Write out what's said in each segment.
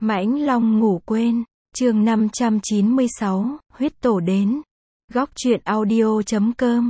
Mãnh Long ngủ quên, chương 596, huyết tổ đến. Góc truyện audio.com.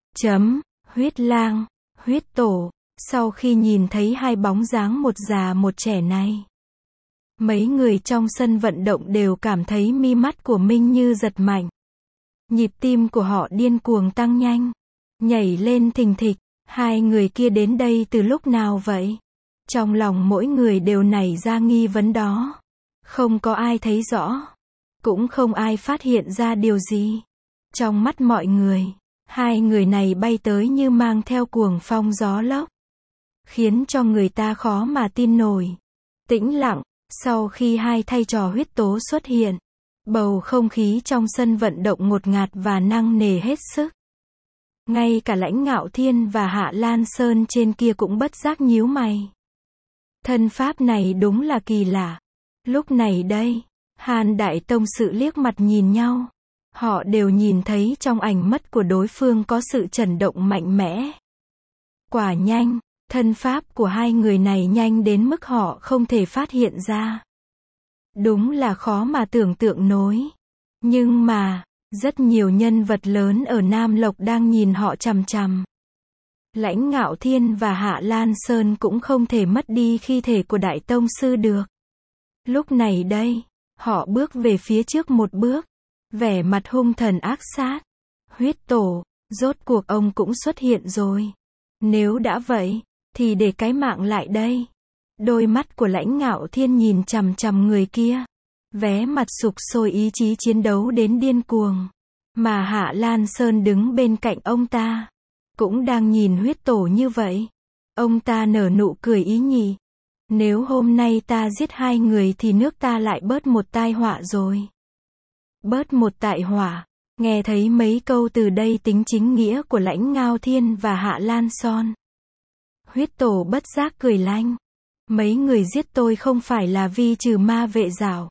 Huyết lang, huyết tổ. Sau khi nhìn thấy hai bóng dáng một già một trẻ này, mấy người trong sân vận động đều cảm thấy mi mắt của Minh Như giật mạnh. Nhịp tim của họ điên cuồng tăng nhanh, nhảy lên thình thịch. Hai người kia đến đây từ lúc nào vậy? Trong lòng mỗi người đều nảy ra nghi vấn đó. Không có ai thấy rõ, cũng không ai phát hiện ra điều gì. Trong mắt mọi người, hai người này bay tới như mang theo cuồng phong gió lốc, khiến cho người ta khó mà tin nổi. Tĩnh lặng, sau khi hai thầy trò huyết tố xuất hiện, bầu không khí trong sân vận động ngột ngạt và nặng nề hết sức. Ngay cả Lãnh Ngạo Thiên và Hạ Lan Sơn trên kia cũng bất giác nhíu mày. Thân pháp này đúng là kỳ lạ. Lúc này đây, Hàn Đại Tông sự liếc mặt nhìn nhau. Họ đều nhìn thấy trong ánh mắt của đối phương có sự chấn động mạnh mẽ. Quả nhanh, thân pháp của hai người này nhanh đến mức họ không thể phát hiện ra. Đúng là khó mà tưởng tượng nổi. Nhưng mà, rất nhiều nhân vật lớn ở Nam Lộc đang nhìn họ chằm chằm. Lãnh Ngạo Thiên và Hạ Lan Sơn cũng không thể mất đi khí thể của Đại Tông Sư được. Lúc này đây, họ bước về phía trước một bước, vẻ mặt hung thần ác sát. Huyết tổ, rốt cuộc ông cũng xuất hiện rồi. Nếu đã vậy, thì để cái mạng lại đây. Đôi mắt của Lãnh Ngạo Thiên nhìn chằm chằm người kia, vé mặt sục sôi ý chí chiến đấu đến điên cuồng. Mà Hạ Lan Sơn đứng bên cạnh ông ta, cũng đang nhìn huyết tổ như vậy. Ông ta nở nụ cười ý nhị. Nếu hôm nay ta giết hai người thì nước ta lại bớt một tai họa rồi. Bớt một tai họa. Nghe thấy mấy câu từ đây tính chính nghĩa của Lãnh Ngạo Thiên và Hạ Lan Sơn, huyết tổ bất giác cười lanh. Mấy người giết tôi không phải là vì trừ ma vệ đạo,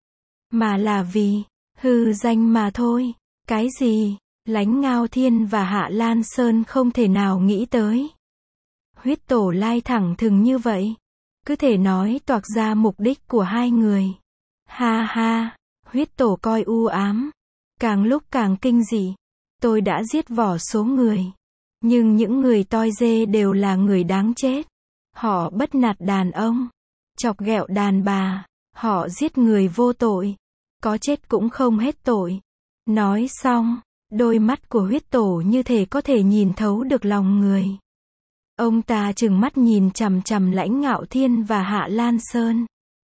mà là vì hư danh mà thôi. Cái gì? Lãnh Ngạo Thiên và Hạ Lan Sơn không thể nào nghĩ tới. Huyết tổ lai thẳng thừng như vậy, cứ thể nói toạc ra mục đích của hai người. Ha ha, huyết tổ coi u ám, càng lúc càng kinh dị. Tôi đã giết vô số người, nhưng những người toi dê đều là người đáng chết. Họ bắt nạt đàn ông, chọc ghẹo đàn bà, họ giết người vô tội, có chết cũng không hết tội. Nói xong, đôi mắt của huyết tổ như thể có thể nhìn thấu được lòng người. Ông ta trừng mắt nhìn chằm chằm Lãnh Ngạo Thiên và Hạ Lan Sơn,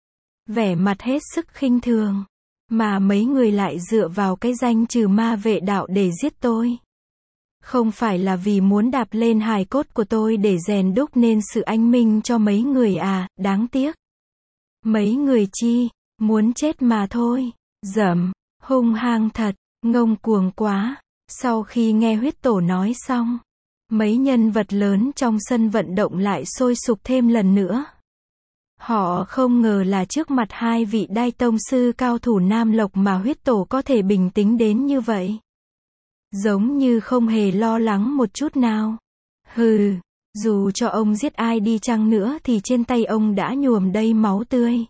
vẻ mặt hết sức khinh thường. Mà mấy người lại dựa vào cái danh trừ ma vệ đạo để giết tôi. Không phải là vì muốn đạp lên hài cốt của tôi để rèn đúc nên sự anh minh cho mấy người à, đáng tiếc. Mấy người chi, muốn chết mà thôi. Dẫm, hung hăng thật, ngông cuồng quá. Sau khi nghe huyết tổ nói xong, mấy nhân vật lớn trong sân vận động lại sôi sục thêm lần nữa. Họ không ngờ là trước mặt hai vị Đại Tông Sư cao thủ Nam Lộc mà huyết tổ có thể bình tĩnh đến như vậy. Giống như không hề lo lắng một chút nào. Hừ, dù cho ông giết ai đi chăng nữa thì trên tay ông đã nhuộm đầy máu tươi.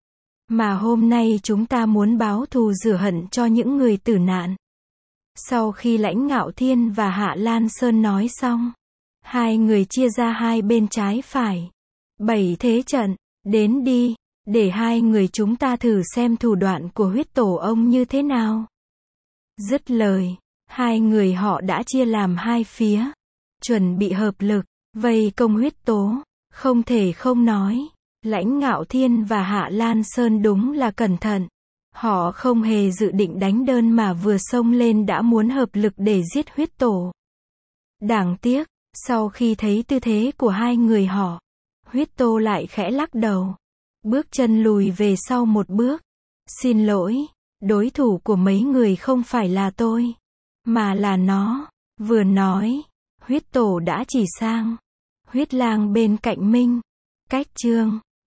Mà hôm nay chúng ta muốn báo thù rửa hận cho những người tử nạn. Sau khi Lãnh Ngạo Thiên và Hạ Lan Sơn nói xong, hai người chia ra hai bên trái phải. 7 thế trận, đến đi, để hai người chúng ta thử xem thủ đoạn của huyết tổ ông như thế nào. Dứt lời, hai người họ đã chia làm hai phía, chuẩn bị hợp lực, vây công huyết tố. Không thể không nói, Lãnh Ngạo Thiên và Hạ Lan Sơn đúng là cẩn thận. Họ không hề dự định đánh đơn mà vừa xông lên đã muốn hợp lực để giết huyết tổ. Đáng tiếc, sau khi thấy tư thế của hai người họ, huyết tổ lại khẽ lắc đầu, bước chân lùi về sau một bước. Xin lỗi, đối thủ của mấy người không phải là tôi, mà là nó. Vừa nói, huyết tổ đã chỉ sang huyết lang bên cạnh Minh. Cách chương